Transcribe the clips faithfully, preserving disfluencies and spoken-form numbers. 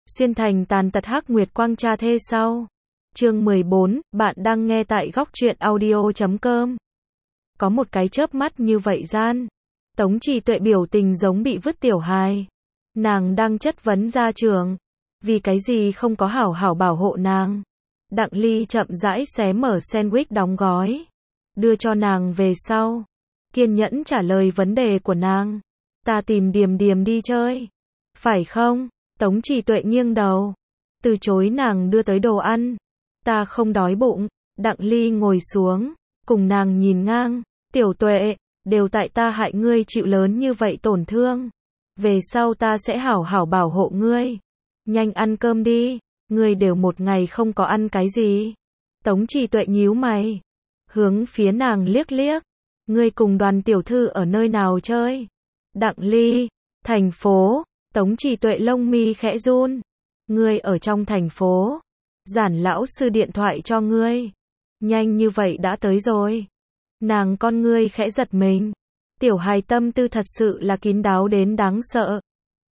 Xuyên thành tàn tật hắc nguyệt quang cha thê sau. Chương mười bốn, bạn đang nghe tại góc truyện audio chấm com. Có một cái chớp mắt như vậy gian. Tống Trì Tuệ biểu tình giống bị vứt tiểu hài. Nàng đang chất vấn gia trưởng. Vì cái gì không có hảo hảo bảo hộ nàng. Đặng Ly chậm rãi xé mở sandwich đóng gói. Đưa cho nàng về sau. Kiên nhẫn trả lời vấn đề của nàng. Ta tìm Điềm Điềm đi chơi. Phải không? Tống Trì Tuệ nghiêng đầu. Từ chối nàng đưa tới đồ ăn. Ta không đói bụng. Đặng Ly ngồi xuống. Cùng nàng nhìn ngang. Tiểu Tuệ, đều tại ta hại ngươi chịu lớn như vậy tổn thương. Về sau ta sẽ hảo hảo bảo hộ ngươi. Nhanh ăn cơm đi. Ngươi đều một ngày không có ăn cái gì. Tống Trì Tuệ nhíu mày. Hướng phía nàng liếc liếc. Ngươi cùng Đoàn tiểu thư ở nơi nào chơi? Đặng Ly. Thành phố. Tống Trì Tuệ lông mi khẽ run. Ngươi ở trong thành phố. Giản lão sư điện thoại cho ngươi. Nhanh như vậy đã tới rồi. Nàng con ngươi khẽ giật mình. Tiểu hài tâm tư thật sự là kín đáo đến đáng sợ.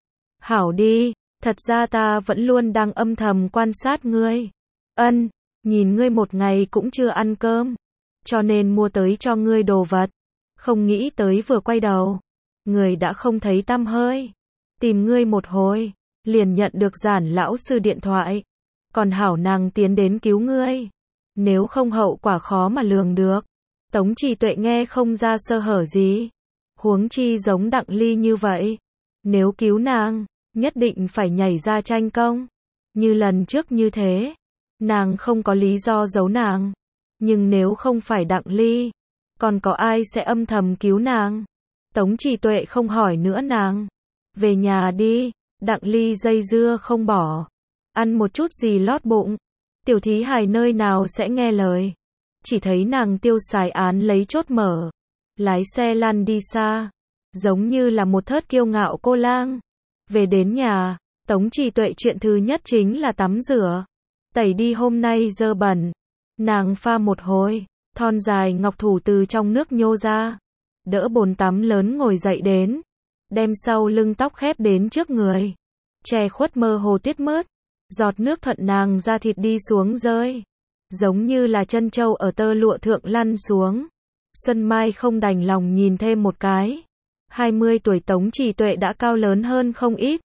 Hảo đi, thật ra ta vẫn luôn đang âm thầm quan sát ngươi. Ân, nhìn ngươi một ngày cũng chưa ăn cơm. Cho nên mua tới cho ngươi đồ vật. Không nghĩ tới vừa quay đầu. Người đã không thấy tăm hơi. Tìm ngươi một hồi. Liền nhận được Giản lão sư điện thoại. Còn hảo nàng tiến đến cứu ngươi. Nếu không hậu quả khó mà lường được. Tống Trì Tuệ nghe không ra sơ hở gì. Huống chi giống Đặng Ly như vậy. Nếu cứu nàng, nhất định phải nhảy ra tranh công. Như lần trước như thế. Nàng không có lý do giấu nàng. Nhưng nếu không phải Đặng Ly, còn có ai sẽ âm thầm cứu nàng? Tống Trì Tuệ không hỏi nữa nàng. Về nhà đi. Đặng Ly dây dưa không bỏ. Ăn một chút gì lót bụng. Tiểu thí hài nơi nào sẽ nghe lời. Chỉ thấy nàng tiêu xài án lấy chốt mở. Lái xe lăn đi xa. Giống như là một thớt kiêu ngạo cô lang. Về đến nhà, Tống Trì Tuệ chuyện thứ nhất chính là tắm rửa. Tẩy đi hôm nay dơ bẩn. Nàng pha một hồi. Thon dài ngọc thủ từ trong nước nhô ra. Đỡ bồn tắm lớn ngồi dậy đến. Đem sau lưng tóc khép đến trước người. Che khuất mơ hồ tiết mớt. Giọt nước thuận nàng da thịt đi xuống rơi. Giống như là chân trâu ở tơ lụa thượng lăn xuống. Xuân Mai không đành lòng nhìn thêm một cái. hai mươi tuổi Tống Trì Tuệ đã cao lớn hơn không ít.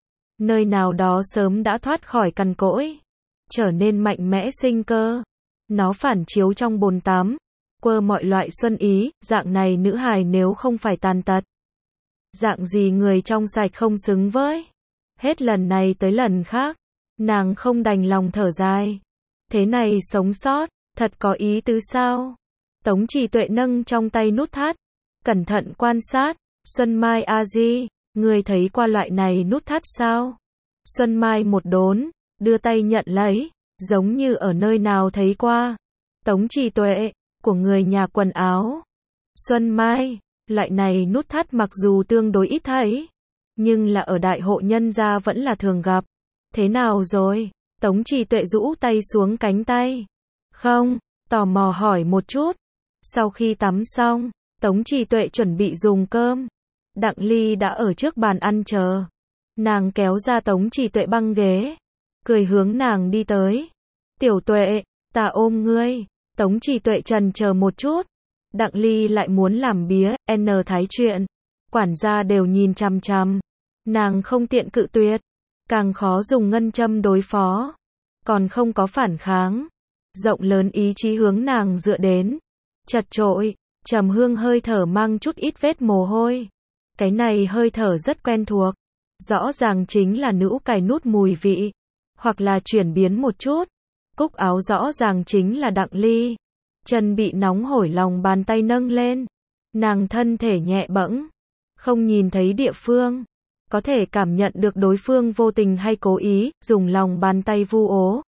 Nơi nào đó sớm đã thoát khỏi cằn cỗi. Trở nên mạnh mẽ sinh cơ. Nó phản chiếu trong bồn tắm. Quơ mọi loại xuân ý, dạng này nữ hài nếu không phải tàn tật. Dạng gì người trong sạch không xứng với. Hết lần này tới lần khác. Nàng không đành lòng thở dài. Thế này sống sót, thật có ý tứ sao? Tống Trì Tuệ nâng trong tay nút thắt. Cẩn thận quan sát. Xuân Mai a di, người thấy qua loại này nút thắt sao? Xuân Mai một đốn, đưa tay nhận lấy. Giống như ở nơi nào thấy qua. Tống Trì Tuệ, của người nhà quần áo. Xuân Mai, loại này nút thắt mặc dù tương đối ít thấy. Nhưng là ở đại hộ nhân gia vẫn là thường gặp. Thế nào rồi? Tống Trì Tuệ rũ tay xuống cánh tay. Không, tò mò hỏi một chút. Sau khi tắm xong, Tống Trì Tuệ chuẩn bị dùng cơm. Đặng Ly đã ở trước bàn ăn chờ. Nàng kéo ra Tống Trì Tuệ băng ghế. Cười hướng nàng đi tới. Tiểu Tuệ, ta ôm ngươi. Tống Trì Tuệ chần chờ một chút. Đặng Ly lại muốn làm bía, n thái chuyện. Quản gia đều nhìn chằm chằm. Nàng không tiện cự tuyệt. Càng khó dùng ngân châm đối phó. Còn không có phản kháng. Rộng lớn ý chí hướng nàng dựa đến. Chật chội, trầm hương hơi thở mang chút ít vết mồ hôi. Cái này hơi thở rất quen thuộc. Rõ ràng chính là nữ cài nút mùi vị. Hoặc là chuyển biến một chút. Cúc áo rõ ràng chính là Đặng Ly. Chân bị nóng hổi lòng bàn tay nâng lên. Nàng thân thể nhẹ bẫng. Không nhìn thấy địa phương. Có thể cảm nhận được đối phương vô tình hay cố ý, dùng lòng bàn tay vu ố.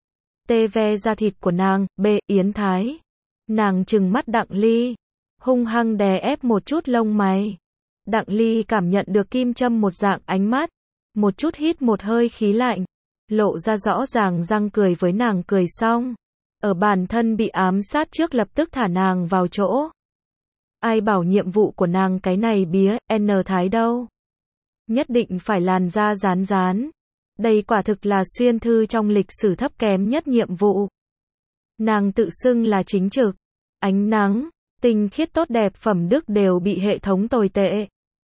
Tê ve da thịt của nàng, bê, Yến Thái. Nàng trừng mắt Đặng Ly. Hung hăng đè ép một chút lông mày. Đặng Ly cảm nhận được kim châm một dạng ánh mắt. Một chút hít một hơi khí lạnh. Lộ ra rõ ràng răng cười với nàng cười xong. Ở bản thân bị ám sát trước lập tức thả nàng vào chỗ. Ai bảo nhiệm vụ của nàng cái này bía, n thái đâu. Nhất định phải làn da rán rán. Đây quả thực là xuyên thư trong lịch sử thấp kém nhất nhiệm vụ. Nàng tự xưng là chính trực. Ánh nắng, tinh khiết tốt đẹp phẩm đức đều bị hệ thống tồi tệ.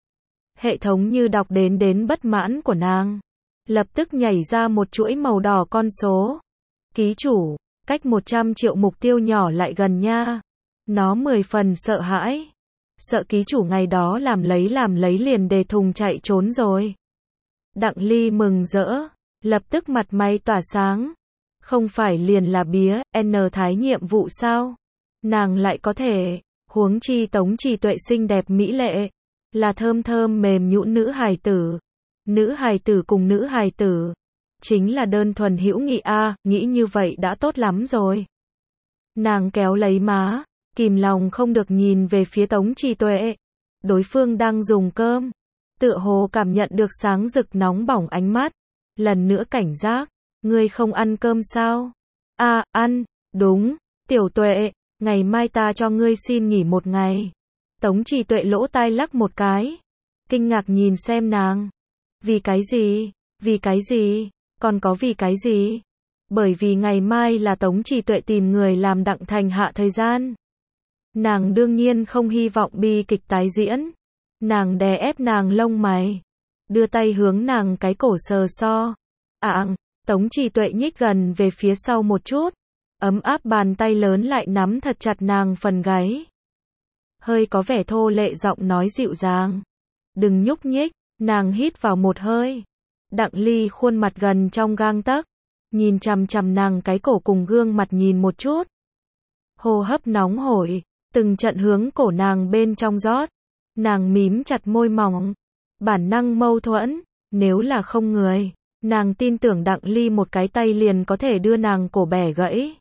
Hệ thống như đọc đến đến bất mãn của nàng. Lập tức nhảy ra một chuỗi màu đỏ con số. Ký chủ, cách một trăm triệu mục tiêu nhỏ lại gần nha. Nó mười phần sợ hãi. Sợ ký chủ ngày đó làm lấy làm lấy liền đề thùng chạy trốn rồi. Đặng Ly mừng rỡ, lập tức mặt mày tỏa sáng. Không phải liền là bía, N thái nhiệm vụ sao? Nàng lại có thể, huống chi Tống Trì Tuệ xinh đẹp mỹ lệ, là thơm thơm mềm nhũn nữ hài tử. Nữ hài tử cùng nữ hài tử, chính là đơn thuần hữu nghị a, nghĩ như vậy đã tốt lắm rồi. Nàng kéo lấy má, kìm lòng không được nhìn về phía Tống Trì Tuệ. Đối phương đang dùng cơm, tựa hồ cảm nhận được sáng rực nóng bỏng ánh mắt, lần nữa cảnh giác, ngươi không ăn cơm sao? A, à, ăn, đúng, Tiểu Tuệ, ngày mai ta cho ngươi xin nghỉ một ngày. Tống Trì Tuệ lỗ tai lắc một cái, kinh ngạc nhìn xem nàng. Vì cái gì? Vì cái gì? Còn có vì cái gì? Bởi vì ngày mai là Tống Trì Tuệ tìm người làm Đặng Thành Hạ thời gian. Nàng đương nhiên không hy vọng bi kịch tái diễn. Nàng đè ép nàng lông mày, đưa tay hướng nàng cái cổ sờ so. Ạng, à, Tống Trì Tuệ nhích gần về phía sau một chút, ấm áp bàn tay lớn lại nắm thật chặt nàng phần gáy. Hơi có vẻ thô lệ giọng nói dịu dàng. Đừng nhúc nhích, nàng hít vào một hơi. Đặng Ly khuôn mặt gần trong gang tấc, nhìn chằm chằm nàng cái cổ cùng gương mặt nhìn một chút. Hô hấp nóng hổi, từng trận hướng cổ nàng bên trong rót. Nàng mím chặt môi mỏng, bản năng mâu thuẫn, nếu là không người, nàng tin tưởng Đặng Ly một cái tay liền có thể đưa nàng cổ bẻ gãy.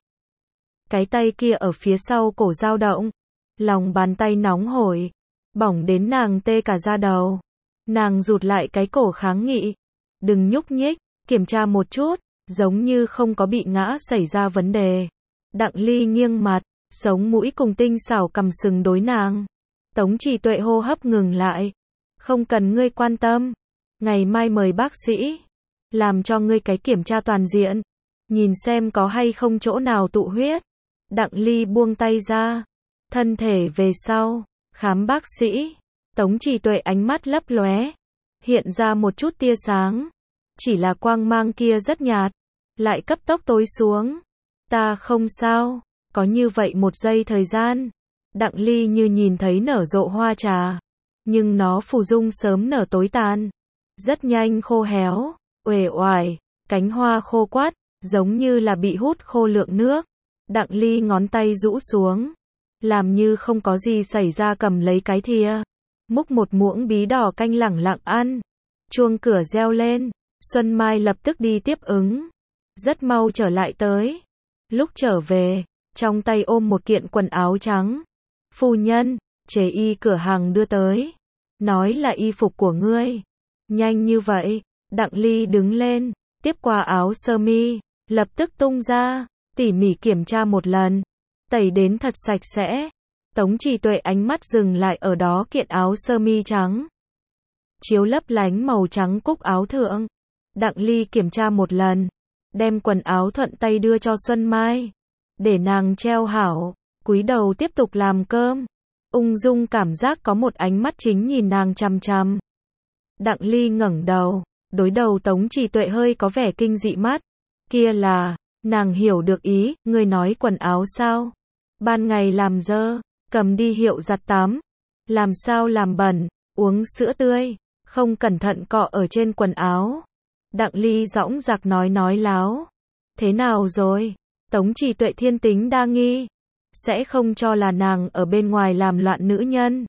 Cái tay kia ở phía sau cổ dao động, lòng bàn tay nóng hổi, bỏng đến nàng tê cả da đầu. Nàng rụt lại cái cổ kháng nghị, đừng nhúc nhích, kiểm tra một chút, giống như không có bị ngã xảy ra vấn đề. Đặng Ly nghiêng mặt, sống mũi cùng tinh xảo cằm sừng đối nàng. Tống Trì Tuệ hô hấp ngừng lại. Không cần ngươi quan tâm. Ngày mai mời bác sĩ. Làm cho ngươi cái kiểm tra toàn diện. Nhìn xem có hay không chỗ nào tụ huyết. Đặng Ly buông tay ra. Thân thể về sau. Khám bác sĩ. Tống Trì Tuệ ánh mắt lấp lóe. Hiện ra một chút tia sáng. Chỉ là quang mang kia rất nhạt. Lại cấp tốc tối xuống. Ta không sao. Có như vậy một giây thời gian. Đặng Ly như nhìn thấy nở rộ hoa trà, nhưng nó phù dung sớm nở tối tàn, rất nhanh khô héo, uể oải, cánh hoa khô quắt, giống như là bị hút khô lượng nước. Đặng Ly ngón tay rũ xuống, làm như không có gì xảy ra cầm lấy cái thìa, múc một muỗng bí đỏ canh lẳng lặng ăn. Chuông cửa reo lên, Xuân Mai lập tức đi tiếp ứng, rất mau trở lại tới. Lúc trở về, trong tay ôm một kiện quần áo trắng. Phu nhân, chế y cửa hàng đưa tới. Nói là y phục của ngươi. Nhanh như vậy, Đặng Ly đứng lên, tiếp qua áo sơ mi, lập tức tung ra, tỉ mỉ kiểm tra một lần, tẩy đến thật sạch sẽ. Tống Trì Tuệ ánh mắt dừng lại ở đó kiện áo sơ mi trắng. Chiếu lấp lánh màu trắng cúc áo thượng. Đặng Ly kiểm tra một lần, đem quần áo thuận tay đưa cho Xuân Mai, để nàng treo hảo. Cúi đầu tiếp tục làm cơm, ung dung cảm giác có một ánh mắt chính nhìn nàng chằm chằm. Đặng Ly ngẩng đầu, đối đầu Tống Trì Tuệ hơi có vẻ kinh dị mắt. Kia là, nàng hiểu được ý, ngươi nói quần áo sao? Ban ngày làm dơ, cầm đi hiệu giặt tắm. Làm sao làm bẩn, uống sữa tươi, không cẩn thận cọ ở trên quần áo. Đặng Ly dõng dạc nói nói láo. Thế nào rồi? Tống Trì Tuệ thiên tính đa nghi. Sẽ không cho là nàng ở bên ngoài làm loạn nữ nhân.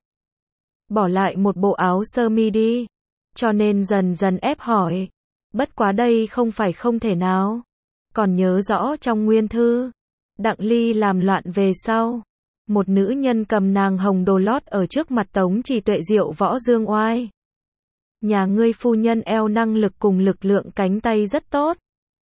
Bỏ lại một bộ áo sơ mi đi. Cho nên dần dần ép hỏi. Bất quá đây không phải không thể nào. Còn nhớ rõ trong nguyên thư. Đặng Ly làm loạn về sau. Một nữ nhân cầm nàng hồng đồ lót ở trước mặt Tống Trì Tuệ diệu võ dương oai. Nhà ngươi phu nhân eo năng lực cùng lực lượng cánh tay rất tốt.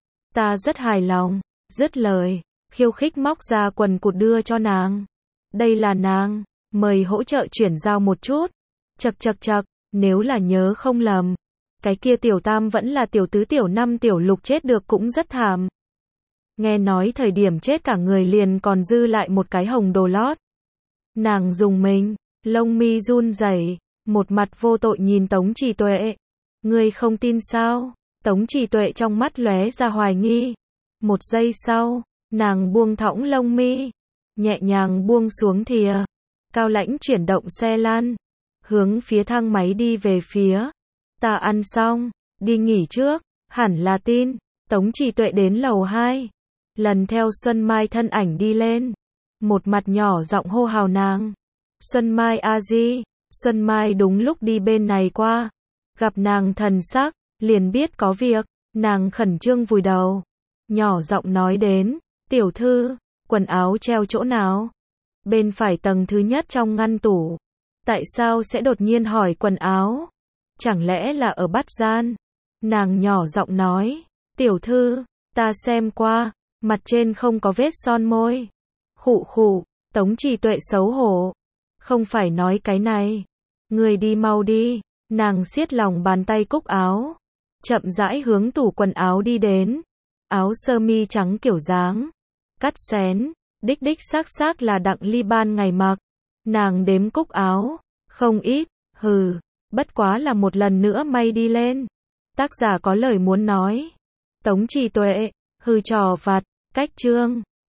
Ta rất hài lòng. Dứt lời. Khiêu khích móc ra quần cụt đưa cho nàng. Đây là nàng, mời hỗ trợ chuyển giao một chút. Chậc chậc chậc, nếu là nhớ không lầm, Cái kia tiểu tam vẫn là tiểu tứ tiểu năm tiểu lục chết được cũng rất thảm. Nghe nói thời điểm chết cả người liền còn dư lại một cái hồng đồ lót. Nàng dùng mình, lông mi run rẩy, một mặt vô tội nhìn Tống Trì Tuệ. Ngươi không tin sao? Tống Trì Tuệ trong mắt lóe ra hoài nghi. Một giây sau, nàng buông thõng lông mi, nhẹ nhàng buông xuống thìa. Cao Lãnh chuyển động xe lan, hướng phía thang máy đi về phía. Ta ăn xong, đi nghỉ trước, hẳn là tin. Tống Trì Tuệ đến lầu hai, lần theo Xuân Mai thân ảnh đi lên, một mặt nhỏ giọng hô hào nàng. Xuân Mai a di, Xuân Mai đúng lúc đi bên này qua, gặp nàng thần sắc, liền biết có việc, nàng khẩn trương vùi đầu, nhỏ giọng nói đến, tiểu thư, quần áo treo chỗ nào? Bên phải tầng thứ nhất trong ngăn tủ. Tại sao sẽ đột nhiên hỏi quần áo? Chẳng lẽ là ở bát gian? Nàng nhỏ giọng nói, tiểu thư, ta xem qua, mặt trên không có vết son môi. Khụ khụ, Tống Trì Tuệ xấu hổ. Không phải nói cái này. Người đi mau đi, nàng siết lòng bàn tay cúc áo. Chậm rãi hướng tủ quần áo đi đến. Áo sơ mi trắng kiểu dáng. Cắt xén, đích đích xác xác là Đặng Ly ban ngày mặc. Nàng đếm cúc áo, không ít, hừ, bất quá là một lần nữa may đi lên. Tác giả có lời muốn nói. Tống Trì Tuệ, hừ trò vặt, cách chương.